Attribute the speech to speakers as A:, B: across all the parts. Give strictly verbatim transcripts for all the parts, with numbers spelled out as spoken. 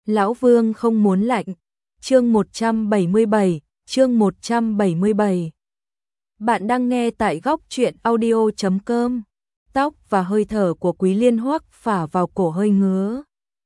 A: Lão Vương không muốn lạnh. Chương một trăm bảy mươi bảy, chương một trăm bảy mươi bảy. Bạn đang nghe tại góc truyện audio chấm com. Tóc và hơi thở của Quý Liên Hoắc phả vào cổ hơi ngứa.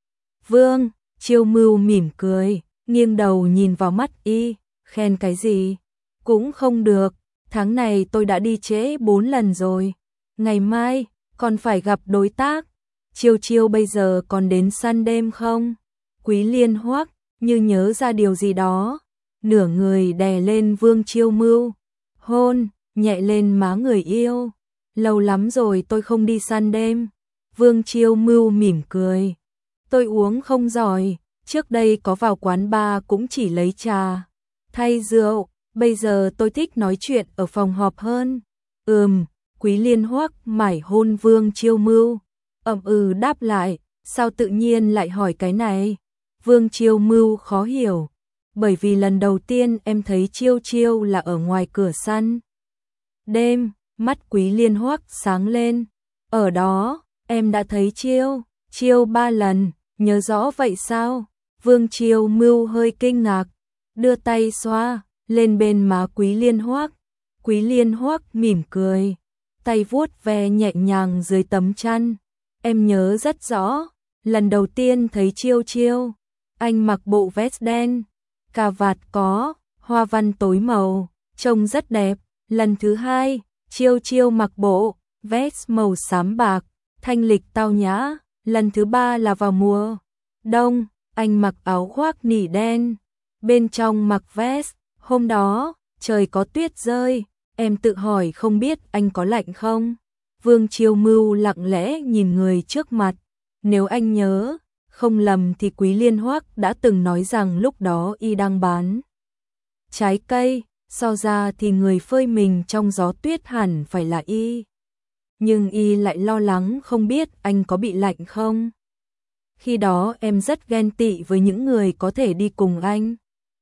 A: Vương, Chiêu Mưu mỉm cười, nghiêng đầu nhìn vào mắt y, khen cái gì? Cũng không được, tháng này tôi đã đi trễ bốn lần rồi. Ngày mai, còn phải gặp đối tác. Chiêu Chiêu bây giờ còn đến săn đêm không? Quý Liên Hoắc như nhớ ra điều gì đó, nửa người đè lên Vương Chiêu Mưu, hôn nhẹ lên má người yêu. Lâu lắm rồi tôi không đi săn đêm. Vương Chiêu Mưu mỉm cười. Tôi uống không giỏi, trước đây có vào quán bar cũng chỉ lấy trà thay rượu, bây giờ tôi thích nói chuyện ở phòng họp hơn. Ừm, Quý Liên Hoắc mải hôn Vương Chiêu Mưu. Ậm ừ đáp lại, sao tự nhiên lại hỏi cái này? Vương Chiêu Mưu khó hiểu, bởi vì lần đầu tiên em thấy Chiêu Chiêu là ở ngoài cửa săn đêm. Mắt Quý Liên Hoắc sáng lên. Ở đó, em đã thấy Chiêu Chiêu ba lần, nhớ rõ vậy sao? Vương Chiêu Mưu hơi kinh ngạc, đưa tay xoa lên bên má Quý Liên Hoắc. Quý Liên Hoắc mỉm cười, tay vuốt ve nhẹ nhàng dưới tấm chăn. Em nhớ rất rõ, lần đầu tiên thấy Chiêu Chiêu, anh mặc bộ vest đen, cà vạt có hoa văn tối màu, trông rất đẹp. Lần thứ hai, Chiêu Chiêu mặc bộ vest màu xám bạc, thanh lịch tao nhã. Lần thứ ba là vào mùa đông, anh mặc áo khoác nỉ đen, bên trong mặc vest. Hôm đó, trời có tuyết rơi, em tự hỏi không biết anh có lạnh không? Vương Chiêu Mưu lặng lẽ nhìn người trước mặt. Nếu anh nhớ không lầm thì Quý Liên Hoắc đã từng nói rằng lúc đó y đang bán trái cây, so ra thì người phơi mình trong gió tuyết hẳn phải là y. Nhưng y lại lo lắng không biết anh có bị lạnh không. Khi đó em rất ghen tị với những người có thể đi cùng anh.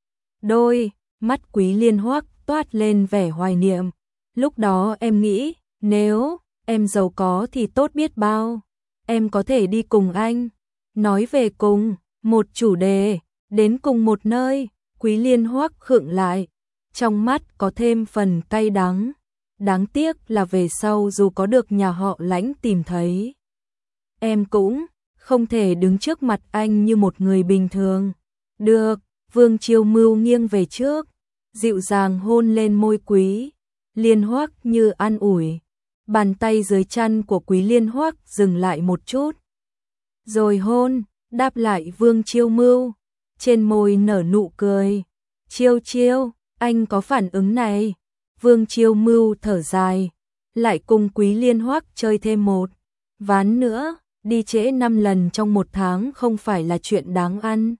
A: Đôi mắt Quý Liên Hoắc toát lên vẻ hoài niệm. Lúc đó em nghĩ, nếu em giàu có thì tốt biết bao, em có thể đi cùng anh. Nói về cùng một chủ đề, đến cùng một nơi. Quý Liên Hoắc khựng lại, trong mắt có thêm phần cay đắng. Đáng tiếc là về sau dù có được nhà họ Lãnh tìm thấy, em cũng không thể đứng trước mặt anh như một người bình thường. Được. Vương Chiêu Mưu nghiêng về trước, dịu dàng hôn lên môi Quý Liên Hoắc như an ủi. Bàn tay dưới chăn của Quý Liên Hoắc dừng lại một chút, rồi hôn đáp lại Vương Chiêu Mưu, trên môi nở nụ cười. Chiêu Chiêu, anh có phản ứng này. Vương Chiêu Mưu thở dài, lại cùng Quý Liên Hoắc chơi thêm một ván nữa. Đi trễ năm lần trong một tháng không phải là chuyện đáng ăn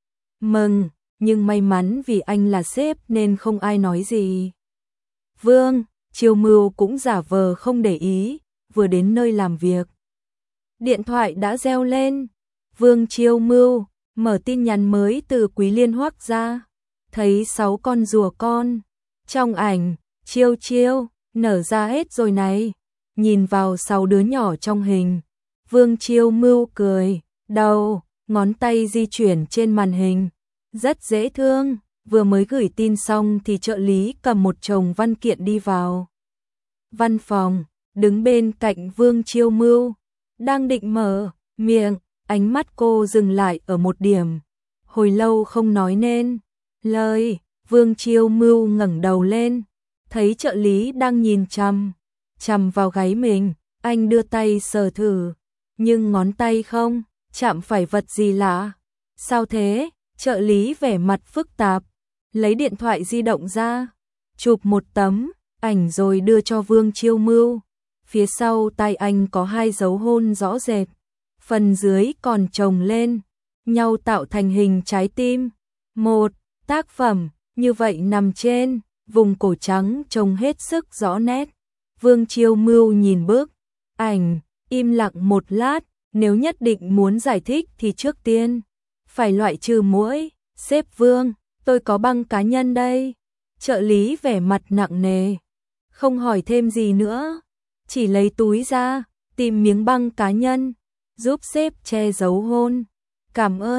A: mừng, nhưng may mắn vì anh là sếp nên không ai nói gì. Vương Chiêu Mưu cũng giả vờ không để ý. Vừa đến nơi làm việc, điện thoại đã reo lên. Vương Chiêu Mưu mở tin nhắn mới từ Quý Liên Hoắc ra, thấy sáu con rùa con. Trong ảnh, Chiêu Chiêu nở ra hết rồi này. Nhìn vào sáu đứa nhỏ trong hình, Vương Chiêu Mưu cười, đầu ngón tay di chuyển trên màn hình, rất dễ thương. Vừa mới gửi tin xong thì trợ lý cầm một chồng văn kiện đi vào văn phòng, đứng bên cạnh Vương Chiêu Mưu, đang định mở miệng, ánh mắt cô dừng lại ở một điểm, hồi lâu không nói nên lời. Vương Chiêu Mưu ngẩng đầu lên, thấy trợ lý đang nhìn chằm chằm vào gáy mình, anh đưa tay sờ thử, nhưng ngón tay không chạm phải vật gì lạ. Sao thế? Trợ lý vẻ mặt phức tạp, lấy điện thoại di động ra, chụp một tấm ảnh rồi đưa cho Vương Chiêu Mưu. Phía sau tay anh có hai dấu hôn rõ rệt, phần dưới còn chồng lên nhau tạo thành hình trái tim. Một tác phẩm như vậy nằm trên vùng cổ trắng trông hết sức rõ nét. Vương Chiêu Mưu nhìn bức ảnh, im lặng một lát. Nếu nhất định muốn giải thích thì trước tiên phải loại trừ muỗi. Sếp Vương, tôi có băng cá nhân đây. Trợ lý vẻ mặt nặng nề, không hỏi thêm gì nữa, chỉ lấy túi ra, tìm miếng băng cá nhân, giúp sếp che giấu hôn. Cảm ơn.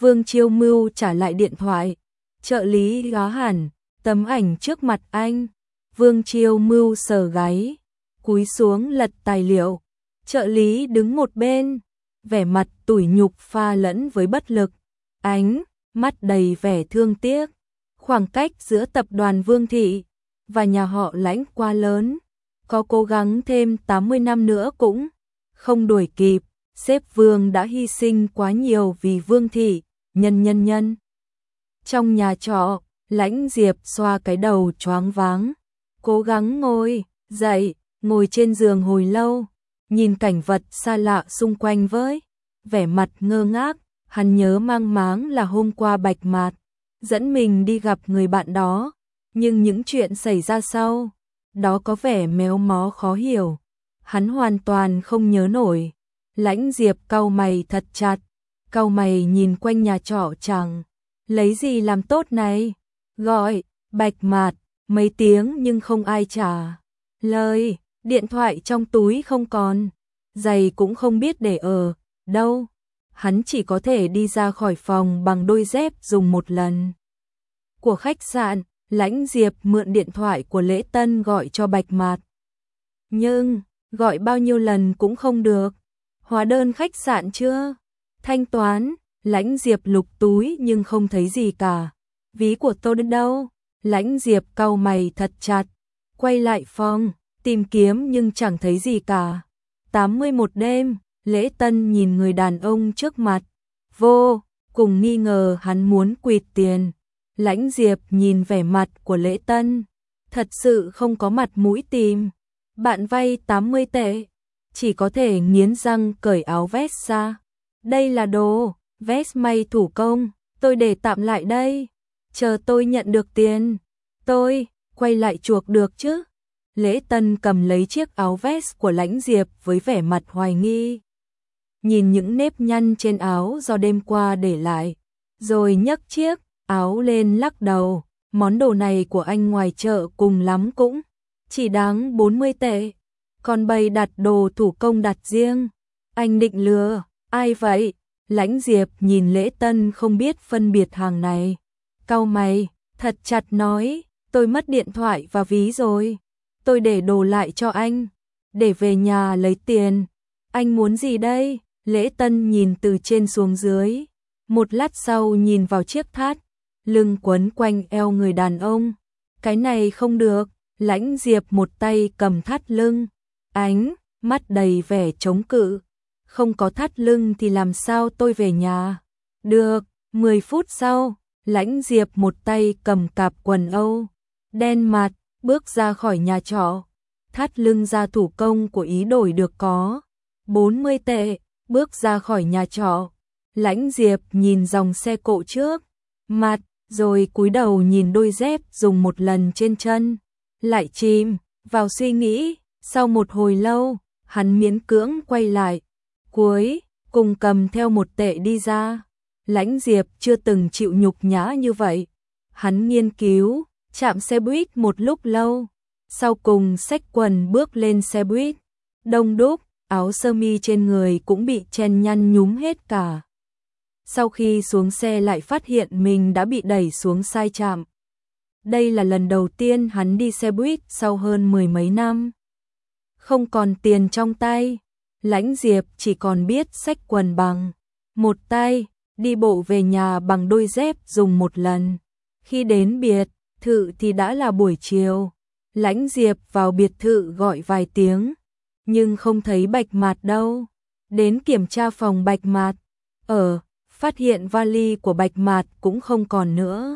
A: Vương Chiêu Mưu trả lại điện thoại. Trợ lý gõ hẳn, tấm ảnh trước mặt anh. Vương Chiêu Mưu sờ gáy, cúi xuống lật tài liệu. Trợ lý đứng một bên, vẻ mặt tủi nhục pha lẫn với bất lực. Ánh mắt đầy vẻ thương tiếc. Khoảng cách giữa tập đoàn Vương Thị và nhà họ Lãnh quá lớn. Có cố gắng thêm tám mươi năm nữa cũng không đuổi kịp. Sếp Vương đã hy sinh quá nhiều vì Vương Thị, nhân nhân nhân. Trong nhà trọ, Lãnh Diệp xoa cái đầu choáng váng. Cố gắng ngồi dậy, ngồi trên giường hồi lâu. Nhìn cảnh vật xa lạ xung quanh với vẻ mặt ngơ ngác. Hắn nhớ mang máng là hôm qua Bạch Mạt dẫn mình đi gặp người bạn đó. Nhưng những chuyện xảy ra sau đó có vẻ méo mó khó hiểu. Hắn hoàn toàn không nhớ nổi. Lãnh Diệp cau mày thật chặt. Cau mày nhìn quanh nhà trọ chẳng lấy gì làm tốt này. Gọi Bạch Mạt mấy tiếng nhưng không ai trả lời. Điện thoại trong túi không còn, giày cũng không biết để ở đâu. Hắn chỉ có thể đi ra khỏi phòng bằng đôi dép dùng một lần của khách sạn. Lãnh Diệp mượn điện thoại của Lễ Tân gọi cho Bạch Mạt. Nhưng gọi bao nhiêu lần cũng không được. Hóa đơn khách sạn chưa? Thanh toán. Lãnh Diệp lục túi nhưng không thấy gì cả. Ví của tôi đến đâu? Lãnh Diệp cau mày thật chặt. Quay lại phòng, tìm kiếm nhưng chẳng thấy gì cả. tám mươi mốt đêm, Lễ Tân nhìn người đàn ông trước mặt. Vô cùng nghi ngờ hắn muốn quỵt tiền. Lãnh Diệp nhìn vẻ mặt của Lễ Tân. Thật sự không có mặt mũi tìm. Bạn vay tám mươi tệ. Chỉ có thể nghiến răng cởi áo vest ra. Đây là đồ vest may thủ công. Tôi để tạm lại đây. Chờ tôi nhận được tiền. Tôi quay lại chuộc được chứ. Lễ Tân cầm lấy chiếc áo vest của Lãnh Diệp với vẻ mặt hoài nghi. Nhìn những nếp nhăn trên áo do đêm qua để lại. Rồi nhấc chiếc áo lên lắc đầu. Món đồ này của anh ngoài chợ cùng lắm cũng chỉ đáng bốn mươi tệ. Còn bày đặt đồ thủ công đặt riêng. Anh định lừa ai vậy? Lãnh Diệp nhìn Lễ Tân không biết phân biệt hàng này. Cau mày, thật chặt nói, tôi mất điện thoại và ví rồi. Tôi để đồ lại cho anh, để về nhà lấy tiền. Anh muốn gì đây? Lễ Tân nhìn từ trên xuống dưới. Một lát sau nhìn vào chiếc thắt lưng quấn quanh eo người đàn ông. Cái này không được. Lãnh Diệp một tay cầm thắt lưng, ánh mắt đầy vẻ chống cự. Không có thắt lưng thì làm sao tôi về nhà? Được. Mười phút sau, Lãnh Diệp một tay cầm cặp quần Âu đen mặt, bước ra khỏi nhà trọ. Thắt lưng da thủ công của Ý đổi được có bốn mươi tệ. Bước ra khỏi nhà trọ, Lãnh Diệp nhìn dòng xe cộ trước mặt, rồi cúi đầu nhìn đôi dép dùng một lần trên chân. Lại chìm vào suy nghĩ. Sau một hồi lâu, hắn miễn cưỡng quay lại. Cuối cùng cầm theo một tệ đi ra. Lãnh Diệp chưa từng chịu nhục nhã như vậy. Hắn nghiên cứu chạm xe buýt một lúc lâu. Sau cùng xách quần bước lên xe buýt. Đông đúc, áo sơ mi trên người cũng bị chen nhăn nhúm hết cả. Sau khi xuống xe lại phát hiện mình đã bị đẩy xuống sai trạm. Đây là lần đầu tiên hắn đi xe buýt sau hơn mười mấy năm. Không còn tiền trong tay, Lãnh Diệp chỉ còn biết xách quần bằng một tay, đi bộ về nhà bằng đôi dép dùng một lần. Khi đến biệt thự thì đã là buổi chiều. Lãnh Diệp vào biệt thự gọi vài tiếng, nhưng không thấy Bạch Mạt đâu. Đến kiểm tra phòng Bạch Mạt ở, phát hiện vali của Bạch Mạt cũng không còn nữa.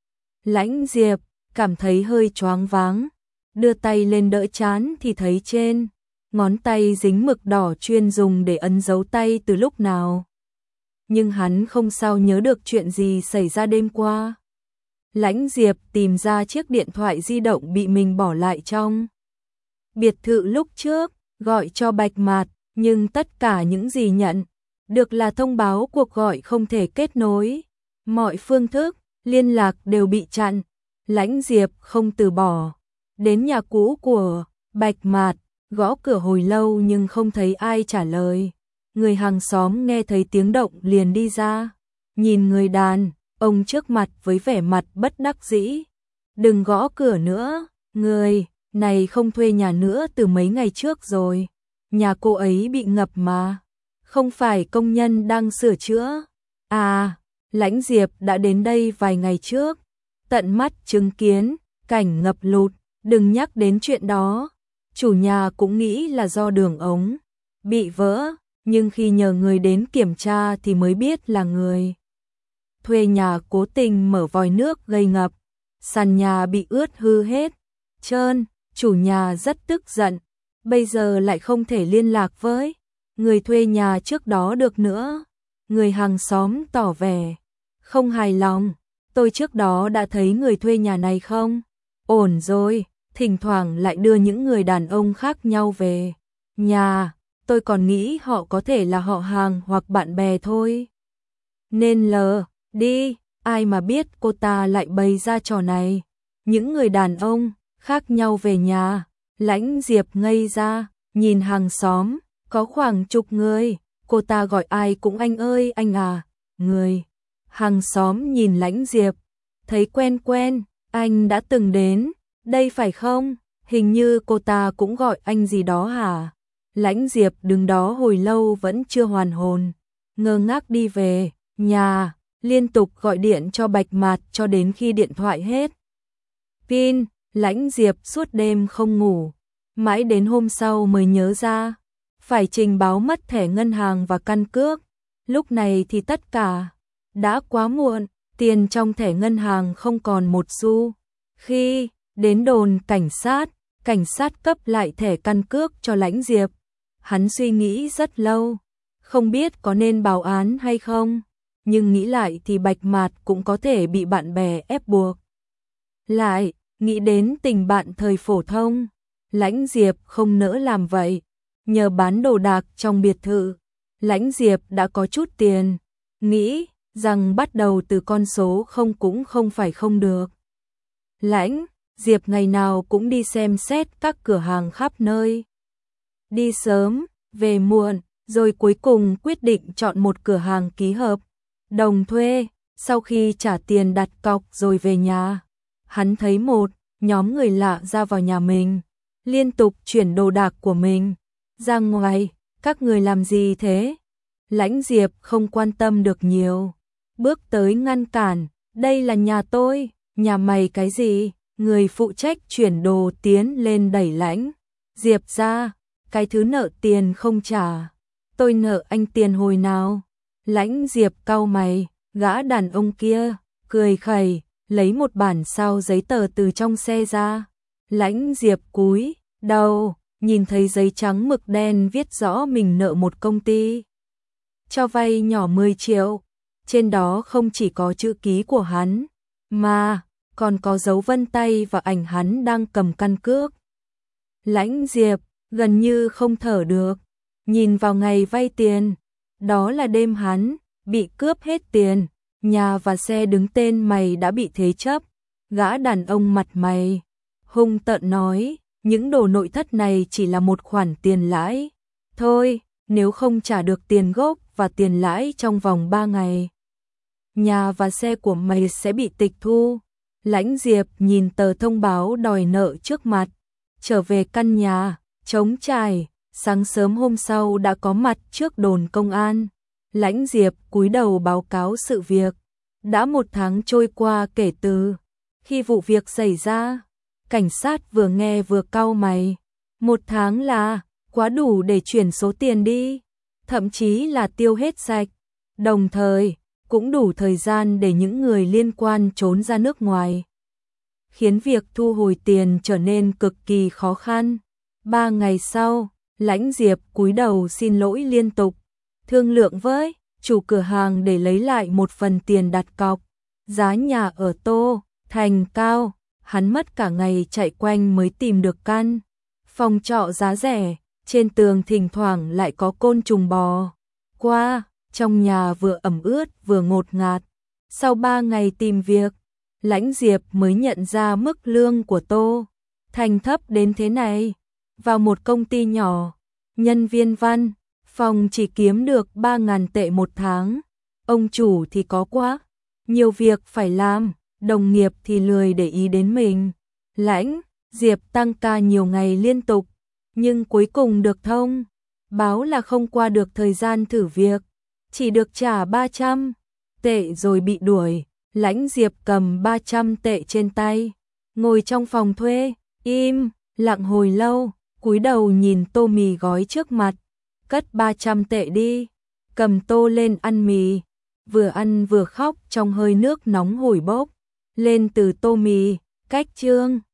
A: Lãnh Diệp cảm thấy hơi choáng váng, đưa tay lên đỡ trán thì thấy trên ngón tay dính mực đỏ chuyên dùng để ấn dấu tay từ lúc nào. Nhưng hắn không sao nhớ được chuyện gì xảy ra đêm qua. Lãnh Diệp tìm ra chiếc điện thoại di động bị mình bỏ lại trong biệt thự lúc trước, gọi cho Bạch Mạt, nhưng tất cả những gì nhận được là thông báo cuộc gọi không thể kết nối. Mọi phương thức liên lạc đều bị chặn. Lãnh Diệp không từ bỏ, đến nhà cũ của Bạch Mạt, gõ cửa hồi lâu nhưng không thấy ai trả lời. Người hàng xóm nghe thấy tiếng động liền đi ra, nhìn người đàn ông trước mặt với vẻ mặt bất đắc dĩ. Đừng gõ cửa nữa, người này không thuê nhà nữa từ mấy ngày trước rồi. Nhà cô ấy bị ngập mà, không phải công nhân đang sửa chữa. À, Lãnh Diệp đã đến đây vài ngày trước, tận mắt chứng kiến cảnh ngập lụt, đừng nhắc đến chuyện đó. Chủ nhà cũng nghĩ là do đường ống bị vỡ, nhưng khi nhờ người đến kiểm tra thì mới biết là người thuê nhà cố tình mở vòi nước gây ngập, sàn nhà bị ướt hư hết trơn. Chủ nhà rất tức giận, bây giờ lại không thể liên lạc với người thuê nhà trước đó được nữa. Người hàng xóm tỏ vẻ không hài lòng. Tôi trước đó đã thấy người thuê nhà này không? Ổn rồi, thỉnh thoảng lại đưa những người đàn ông khác nhau về nhà. Tôi còn nghĩ họ có thể là họ hàng hoặc bạn bè thôi. Nên lờ đi, ai mà biết cô ta lại bày ra trò này. Những người đàn ông khác nhau về nhà. Lãnh Diệp ngây ra, nhìn hàng xóm, có khoảng chục người. Cô ta gọi ai cũng anh ơi anh à. Người hàng xóm nhìn Lãnh Diệp, thấy quen quen, anh đã từng đến đây phải không? Hình như cô ta cũng gọi anh gì đó hả? Lãnh Diệp đứng đó hồi lâu vẫn chưa hoàn hồn, ngơ ngác đi về nhà, liên tục gọi điện cho Bạch Mạt cho đến khi điện thoại hết pin. Lãnh Diệp suốt đêm không ngủ, mãi đến hôm sau mới nhớ ra phải trình báo mất thẻ ngân hàng và căn cước. Lúc này thì tất cả đã quá muộn, tiền trong thẻ ngân hàng không còn một xu. Khi đến đồn cảnh sát, cảnh sát cấp lại thẻ căn cước cho Lãnh Diệp. Hắn suy nghĩ rất lâu, không biết có nên báo án hay không, nhưng nghĩ lại thì Bạch Mạt cũng có thể bị bạn bè ép buộc. Lại, nghĩ đến tình bạn thời phổ thông, Lãnh Diệp không nỡ làm vậy. Nhờ bán đồ đạc trong biệt thự, Lãnh Diệp đã có chút tiền, nghĩ rằng bắt đầu từ con số không cũng không phải không được. Lãnh Diệp ngày nào cũng đi xem xét các cửa hàng khắp nơi. Đi sớm, về muộn, rồi cuối cùng quyết định chọn một cửa hàng ký hợp đồng thuê. Sau khi trả tiền đặt cọc rồi về nhà, hắn thấy một nhóm người lạ ra vào nhà mình, liên tục chuyển đồ đạc của mình ra ngoài. Các người làm gì thế? Lãnh Diệp không quan tâm được nhiều, bước tới ngăn cản. Đây là nhà tôi. Nhà mày cái gì? Người phụ trách chuyển đồ tiến lên đẩy Lãnh Diệp ra. Cái thứ nợ tiền không trả. Tôi nợ anh tiền hồi nào? Lãnh Diệp cau mày, gã đàn ông kia cười khẩy, lấy một bản sao giấy tờ từ trong xe ra. Lãnh Diệp cúi đầu, nhìn thấy giấy trắng mực đen viết rõ mình nợ một công ty cho vay nhỏ mười triệu. Trên đó không chỉ có chữ ký của hắn, mà còn có dấu vân tay và ảnh hắn đang cầm căn cước. Lãnh Diệp gần như không thở được, nhìn vào ngày vay tiền. Đó là đêm hắn bị cướp hết tiền, nhà và xe đứng tên mày đã bị thế chấp. Gã đàn ông mặt mày hung tợn nói, những đồ nội thất này chỉ là một khoản tiền lãi thôi, nếu không trả được tiền gốc và tiền lãi trong vòng ba ngày, nhà và xe của mày sẽ bị tịch thu. Lãnh Diệp nhìn tờ thông báo đòi nợ trước mặt, trở về căn nhà trống trải. Sáng sớm hôm sau đã có mặt trước đồn công an. Lãnh Diệp cúi đầu báo cáo sự việc. Đã một tháng trôi qua kể từ khi vụ việc xảy ra. Cảnh sát vừa nghe vừa cau mày. Một tháng là quá đủ để chuyển số tiền đi, thậm chí là tiêu hết sạch. Đồng thời, cũng đủ thời gian để những người liên quan trốn ra nước ngoài, khiến việc thu hồi tiền trở nên cực kỳ khó khăn. Ba ngày sau, Lãnh Diệp cúi đầu xin lỗi liên tục, thương lượng với chủ cửa hàng để lấy lại một phần tiền đặt cọc. Giá nhà ở Tô Thành cao, hắn mất cả ngày chạy quanh mới tìm được căn phòng trọ giá rẻ, trên tường thỉnh thoảng lại có côn trùng bò qua, trong nhà vừa ẩm ướt vừa ngột ngạt. Sau ba ngày tìm việc, Lãnh Diệp mới nhận ra mức lương của Tô Thành thấp đến thế này. Vào một công ty nhỏ, nhân viên văn phòng chỉ kiếm được ba ngàn tệ một tháng. Ông chủ thì có quá nhiều việc phải làm, đồng nghiệp thì lười để ý đến mình. Lãnh Diệp tăng ca nhiều ngày liên tục, nhưng cuối cùng được thông báo là không qua được thời gian thử việc, chỉ được trả ba trăm tệ rồi bị đuổi. Lãnh Diệp cầm ba trăm tệ trên tay, ngồi trong phòng thuê, im lặng hồi lâu, cúi đầu nhìn tô mì gói trước mặt, cất ba trăm tệ đi, cầm tô lên ăn mì, vừa ăn vừa khóc trong hơi nước nóng hổi bốc lên từ tô mì. Cách chương